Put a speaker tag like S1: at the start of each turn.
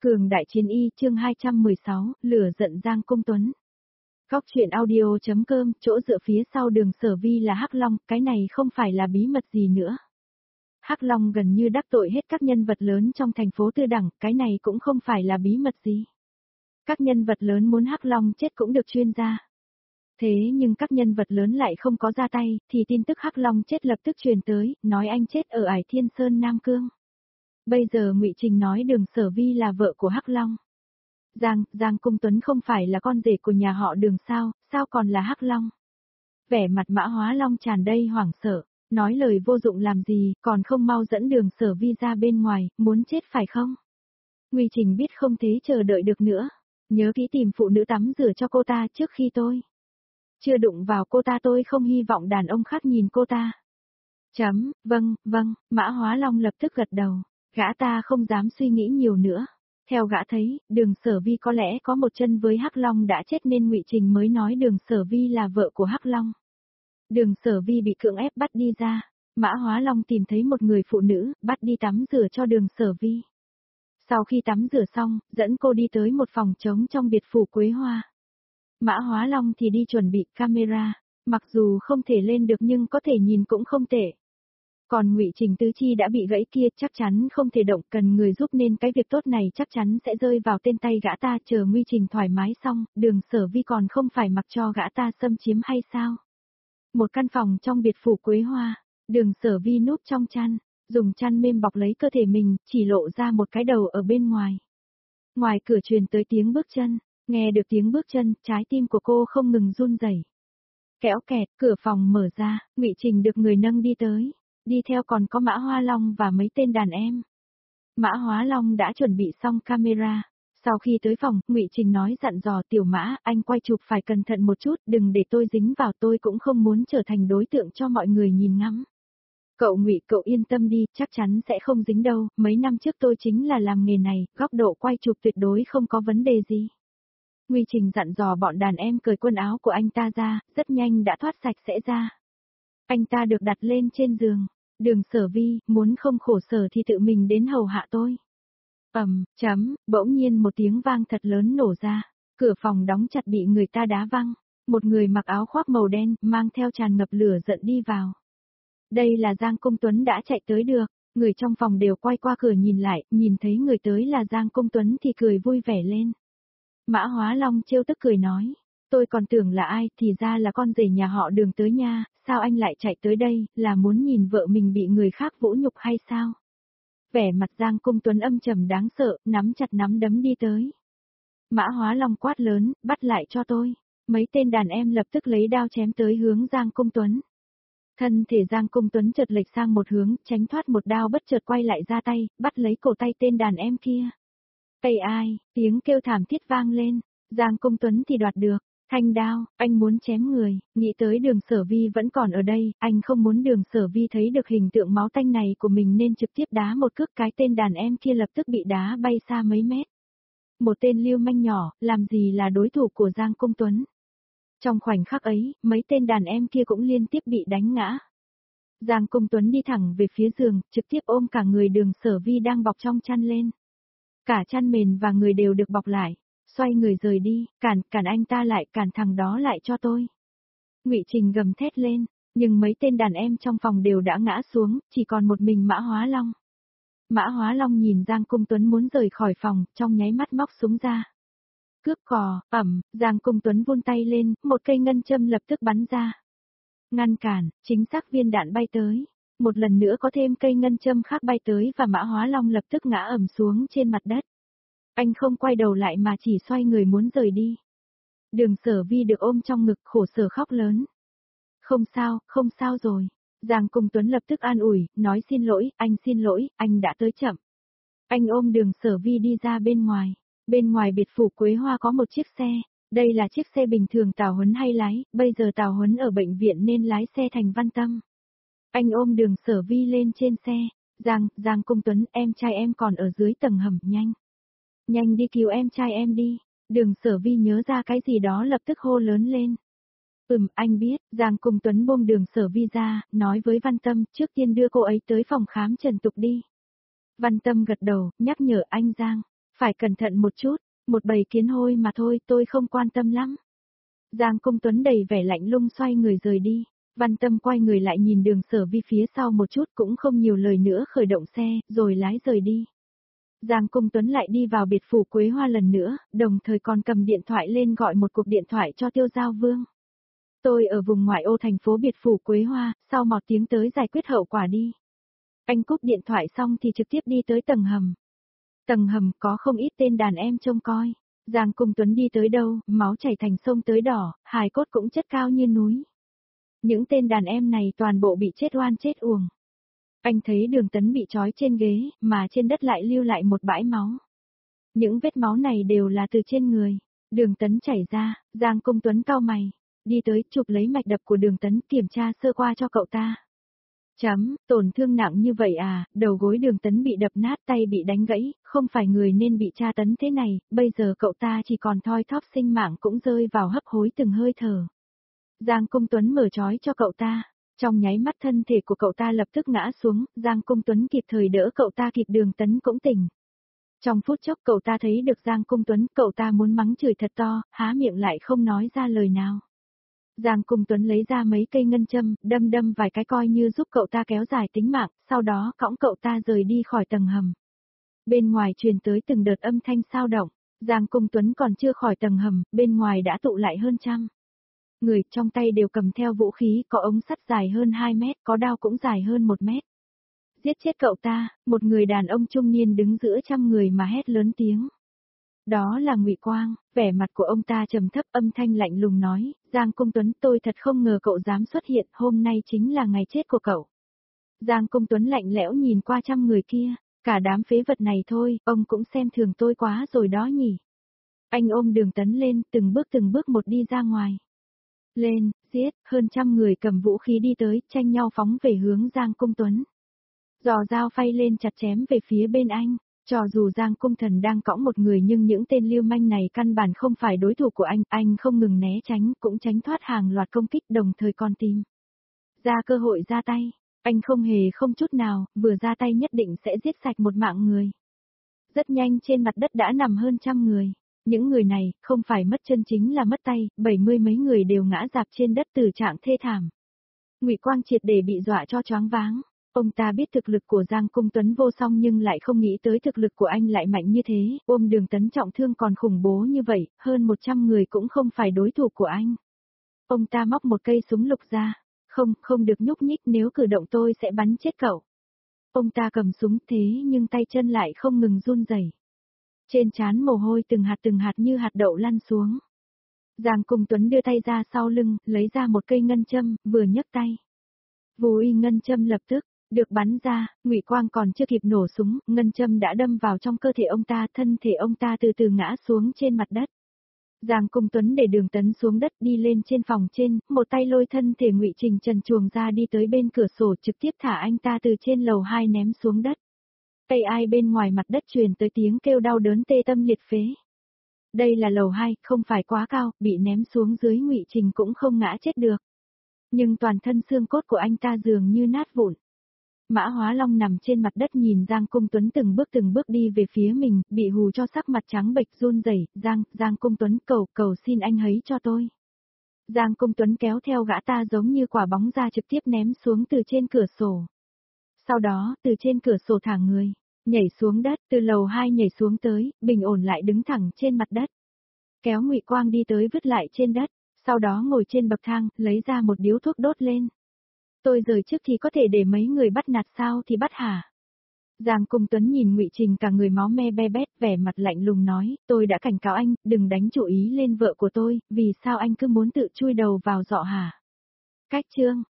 S1: Cường đại chiến y chương 216, lửa giận Giang Cung Tuấn. Góc truyện audio.com, chỗ dựa phía sau Đường Sở Vi là Hắc Long, cái này không phải là bí mật gì nữa. Hắc Long gần như đắc tội hết các nhân vật lớn trong thành phố Tư Đẳng, cái này cũng không phải là bí mật gì. Các nhân vật lớn muốn Hắc Long chết cũng được chuyên gia. Thế nhưng các nhân vật lớn lại không có ra tay, thì tin tức Hắc Long chết lập tức truyền tới, nói anh chết ở Ải Thiên Sơn Nam Cương. Bây giờ Ngụy Trình nói Đường Sở Vi là vợ của Hắc Long. Giang Cung Tuấn không phải là con rể của nhà họ Đường sao còn là Hắc Long. Vẻ mặt Mã Hóa Long tràn đầy hoảng sợ, nói lời vô dụng làm gì, còn không mau dẫn Đường Sở Vi ra bên ngoài, muốn chết phải không? Ngụy Trình biết không thế chờ đợi được nữa, nhớ kỹ tìm phụ nữ tắm rửa cho cô ta trước khi tôi chưa đụng vào cô ta, tôi không hy vọng đàn ông khác nhìn cô ta. Vâng, Mã Hóa Long lập tức gật đầu, gã ta không dám suy nghĩ nhiều nữa. Theo gã thấy, Đường Sở Vi có lẽ có một chân với Hắc Long đã chết nên Ngụy Trình mới nói Đường Sở Vi là vợ của Hắc Long. Đường Sở Vi bị cưỡng ép bắt đi ra, Mã Hóa Long tìm thấy một người phụ nữ, bắt đi tắm rửa cho Đường Sở Vi. Sau khi tắm rửa xong, dẫn cô đi tới một phòng trống trong biệt phủ Quế Hoa. Mã Hóa Long thì đi chuẩn bị camera, mặc dù không thể lên được nhưng có thể nhìn cũng không tệ. Còn Ngụy Trình tứ chi đã bị gãy kia chắc chắn không thể động, cần người giúp nên cái việc tốt này chắc chắn sẽ rơi vào tên tay gã ta. Chờ Ngụy Trình thoải mái xong, Đường Sở Vi còn không phải mặc cho gã ta xâm chiếm hay sao? Một căn phòng trong biệt phủ Quế Hoa, Đường Sở Vi núp trong chăn, dùng chăn mềm bọc lấy cơ thể mình, chỉ lộ ra một cái đầu ở bên ngoài. Ngoài cửa truyền tới tiếng bước chân, nghe được tiếng bước chân, trái tim của cô không ngừng run rẩy. Kéo kẹt, cửa phòng mở ra, Ngụy Trình được người nâng đi tới. Đi theo còn có Mã Hóa Long và mấy tên đàn em. Mã Hóa Long đã chuẩn bị xong camera. Sau khi tới phòng, Ngụy Trình nói dặn dò Tiểu Mã, anh quay chụp phải cẩn thận một chút, đừng để tôi dính vào, tôi cũng không muốn trở thành đối tượng cho mọi người nhìn ngắm. Cậu Ngụy, cậu yên tâm đi, chắc chắn sẽ không dính đâu, mấy năm trước tôi chính là làm nghề này, góc độ quay chụp tuyệt đối không có vấn đề gì. Ngụy Trình dặn dò bọn đàn em cởi quần áo của anh ta ra, rất nhanh đã thoát sạch sẽ ra. Anh ta được đặt lên trên giường. Đường Sở Vi, muốn không khổ sở thì tự mình đến hầu hạ tôi. Bỗng nhiên một tiếng vang thật lớn nổ ra. Cửa phòng đóng chặt bị người ta đá văng. Một người mặc áo khoác màu đen, mang theo tràn ngập lửa giận đi vào. Đây là Giang Cung Tuấn đã chạy tới được. Người trong phòng đều quay qua cửa nhìn lại, nhìn thấy người tới là Giang Cung Tuấn thì cười vui vẻ lên. Mã Hóa Long trêu tức cười nói. Tôi còn tưởng là ai, thì ra là con rể nhà họ Đường tới nha, sao anh lại chạy tới đây, là muốn nhìn vợ mình bị người khác vũ nhục hay sao? Vẻ mặt Giang Cung Tuấn âm trầm đáng sợ, nắm chặt nắm đấm đi tới. Mã Hóa Long quát lớn, bắt lại cho tôi. Mấy tên đàn em lập tức lấy đao chém tới hướng Giang Cung Tuấn. Thân thể Giang Cung Tuấn chợt lệch sang một hướng, tránh thoát một đao bất chợt quay lại ra tay, bắt lấy cổ tay tên đàn em kia. Ai, tiếng kêu thảm thiết vang lên, Giang Cung Tuấn thì đoạt được. Thanh đao, anh muốn chém người, nghĩ tới Đường Sở Vi vẫn còn ở đây, anh không muốn Đường Sở Vi thấy được hình tượng máu tanh này của mình nên trực tiếp đá một cước, cái tên đàn em kia lập tức bị đá bay xa mấy mét. Một tên lưu manh nhỏ, làm gì là đối thủ của Giang Cung Tuấn. Trong khoảnh khắc ấy, mấy tên đàn em kia cũng liên tiếp bị đánh ngã. Giang Cung Tuấn đi thẳng về phía giường, trực tiếp ôm cả người Đường Sở Vi đang bọc trong chăn lên. Cả chăn mền và người đều được bọc lại. Xoay người rời đi, cản anh ta lại, cản thằng đó lại cho tôi. Ngụy Trình gầm thét lên, nhưng mấy tên đàn em trong phòng đều đã ngã xuống, chỉ còn một mình Mã Hóa Long. Mã Hóa Long nhìn Giang Cung Tuấn muốn rời khỏi phòng, trong nháy mắt móc súng ra. Cướp cò, Giang Cung Tuấn vươn tay lên, một cây ngân châm lập tức bắn ra. Ngăn cản, chính xác viên đạn bay tới. Một lần nữa có thêm cây ngân châm khác bay tới và Mã Hóa Long lập tức ngã ầm xuống trên mặt đất. Anh không quay đầu lại mà chỉ xoay người muốn rời đi. Đường Sở Vi được ôm trong ngực khổ sở khóc lớn. Không sao rồi. Giang Cung Tuấn lập tức an ủi, nói xin lỗi, anh đã tới chậm. Anh ôm Đường Sở Vi đi ra bên ngoài. Bên ngoài biệt phủ Quế Hoa có một chiếc xe. Đây là chiếc xe bình thường Tào Huấn hay lái, bây giờ Tào Huấn ở bệnh viện nên lái xe thành Văn Tâm. Anh ôm Đường Sở Vi lên trên xe. Giang Cung Tuấn, em trai em còn ở dưới tầng hầm, nhanh đi cứu em trai em đi. Đường Sở Vi nhớ ra cái gì đó lập tức hô lớn lên. Anh biết. Giang Cung Tuấn buông Đường Sở Vi ra, nói với Văn Tâm, trước tiên đưa cô ấy tới phòng khám Trần Tục đi. Văn Tâm gật đầu, nhắc nhở anh Giang. Phải cẩn thận một chút, một bầy kiến hôi mà thôi, tôi không quan tâm lắm. Giang Công Tuấn đầy vẻ lạnh lùng xoay người rời đi. Văn Tâm quay người lại nhìn Đường Sở Vi phía sau một chút cũng không nhiều lời nữa, khởi động xe, rồi lái rời đi. Giang Công Tuấn lại đi vào biệt phủ Quế Hoa lần nữa, đồng thời còn cầm điện thoại lên gọi một cuộc điện thoại cho Tiêu Giao Vương. Tôi ở vùng ngoại ô thành phố biệt phủ Quế Hoa, sau một tiếng tới giải quyết hậu quả đi. Anh cúp điện thoại xong thì trực tiếp đi tới tầng hầm. Tầng hầm có không ít tên đàn em trông coi. Giang Công Tuấn đi tới đâu, máu chảy thành sông tới đỏ, hài cốt cũng chất cao như núi. Những tên đàn em này toàn bộ bị chết oan chết uổng. Anh thấy Đường Tấn bị trói trên ghế, mà trên đất lại lưu lại một bãi máu. Những vết máu này đều là từ trên người. Đường Tấn chảy ra, Giang Công Tuấn cau mày. Đi tới chụp lấy mạch đập của Đường Tấn kiểm tra sơ qua cho cậu ta. Tổn thương nặng như vậy à, đầu gối Đường Tấn bị đập nát, tay bị đánh gãy, không phải người nên bị tra tấn thế này, bây giờ cậu ta chỉ còn thoi thóp, sinh mạng cũng rơi vào hấp hối từng hơi thở. Giang Công Tuấn mở trói cho cậu ta, trong nháy mắt thân thể của cậu ta lập tức ngã xuống, Giang Công Tuấn kịp thời đỡ cậu ta, kịp Đường Tấn cũng tỉnh. Trong phút chốc cậu ta thấy được Giang Công Tuấn, cậu ta muốn mắng chửi thật to, há miệng lại không nói ra lời nào. Giang Công Tuấn lấy ra mấy cây ngân châm, đâm vài cái coi như giúp cậu ta kéo dài tính mạng, sau đó cõng cậu ta rời đi khỏi tầng hầm. Bên ngoài truyền tới từng đợt âm thanh xao động, Giang Công Tuấn còn chưa khỏi tầng hầm, bên ngoài đã tụ lại hơn trăm người, trong tay đều cầm theo vũ khí, có ống sắt dài hơn 2 mét, có đao cũng dài hơn 1 mét. Giết chết cậu ta, một người đàn ông trung niên đứng giữa trăm người mà hét lớn tiếng. Đó là Ngụy Quang, vẻ mặt của ông ta trầm thấp, âm thanh lạnh lùng nói, Giang Công Tuấn, tôi thật không ngờ cậu dám xuất hiện, hôm nay chính là ngày chết của cậu. Giang Công Tuấn lạnh lẽo nhìn qua trăm người kia, cả đám phế vật này thôi, ông cũng xem thường tôi quá rồi đó nhỉ. Anh ôm Đường Tấn lên, từng bước một đi ra ngoài. Lên, giết, hơn trăm người cầm vũ khí đi tới, tranh nhau phóng về hướng Giang Công Tuấn. Giò dao phay lên chặt chém về phía bên anh. Cho dù Giang Cung Thần đang cõng một người nhưng những tên lưu manh này căn bản không phải đối thủ của anh không ngừng né tránh, cũng tránh thoát hàng loạt công kích, đồng thời còn tìm ra cơ hội ra tay. Anh không hề không chút nào, vừa ra tay nhất định sẽ giết sạch một mạng người. Rất nhanh trên mặt đất đã nằm hơn trăm người. Những người này, không phải mất chân chính là mất tay, 70 mấy người đều ngã rạp trên đất tử trạng thê thảm. Ngụy Quang triệt để bị dọa cho choáng váng. Ông ta biết thực lực của Giang Công Tuấn vô song nhưng lại không nghĩ tới thực lực của anh lại mạnh như thế, ôm Đường Tấn trọng thương còn khủng bố như vậy, hơn 100 người cũng không phải đối thủ của anh. Ông ta móc một cây súng lục ra, không được nhúc nhích, nếu cử động tôi sẽ bắn chết cậu. Ông ta cầm súng thế nhưng tay chân lại không ngừng run rẩy. Trên trán mồ hôi từng hạt như hạt đậu lăn xuống. Giang Công Tuấn đưa tay ra sau lưng, lấy ra một cây ngân châm, vừa nhấc tay. Vùi ngân châm lập tức được bắn ra, Ngụy Quang còn chưa kịp nổ súng, ngân châm đã đâm vào trong cơ thể ông ta, thân thể ông ta từ từ ngã xuống trên mặt đất. Giang Công Tuấn để Đường Tấn xuống đất, đi lên trên phòng trên, một tay lôi thân thể Ngụy Trình trần truồng ra, đi tới bên cửa sổ, trực tiếp thả anh ta từ trên lầu 2 ném xuống đất. Tay ai bên ngoài mặt đất truyền tới tiếng kêu đau đớn tê tâm liệt phế. Đây là lầu 2, không phải quá cao, bị ném xuống dưới Ngụy Trình cũng không ngã chết được. Nhưng toàn thân xương cốt của anh ta dường như nát vụn. Mã Hóa Long nằm trên mặt đất nhìn Giang Công Tuấn từng bước đi về phía mình, bị hù cho sắc mặt trắng bệch run rẩy. Giang Công Tuấn, cầu xin anh hãy cho tôi. Giang Công Tuấn kéo theo gã ta giống như quả bóng ra, trực tiếp ném xuống từ trên cửa sổ. Sau đó, từ trên cửa sổ thả người, nhảy xuống đất, từ lầu 2 nhảy xuống tới, bình ổn lại đứng thẳng trên mặt đất. Kéo Ngụy Quang đi tới vứt lại trên đất, sau đó ngồi trên bậc thang, lấy ra một điếu thuốc đốt lên. Tôi rời trước thì có thể để mấy người bắt nạt sao thì bắt hả? Giang Công Tuấn nhìn Ngụy Trình cả người máu me be bét, vẻ mặt lạnh lùng nói, tôi đã cảnh cáo anh, đừng đánh chủ ý lên vợ của tôi, vì sao anh cứ muốn tự chui đầu vào giọ hả? Cách chương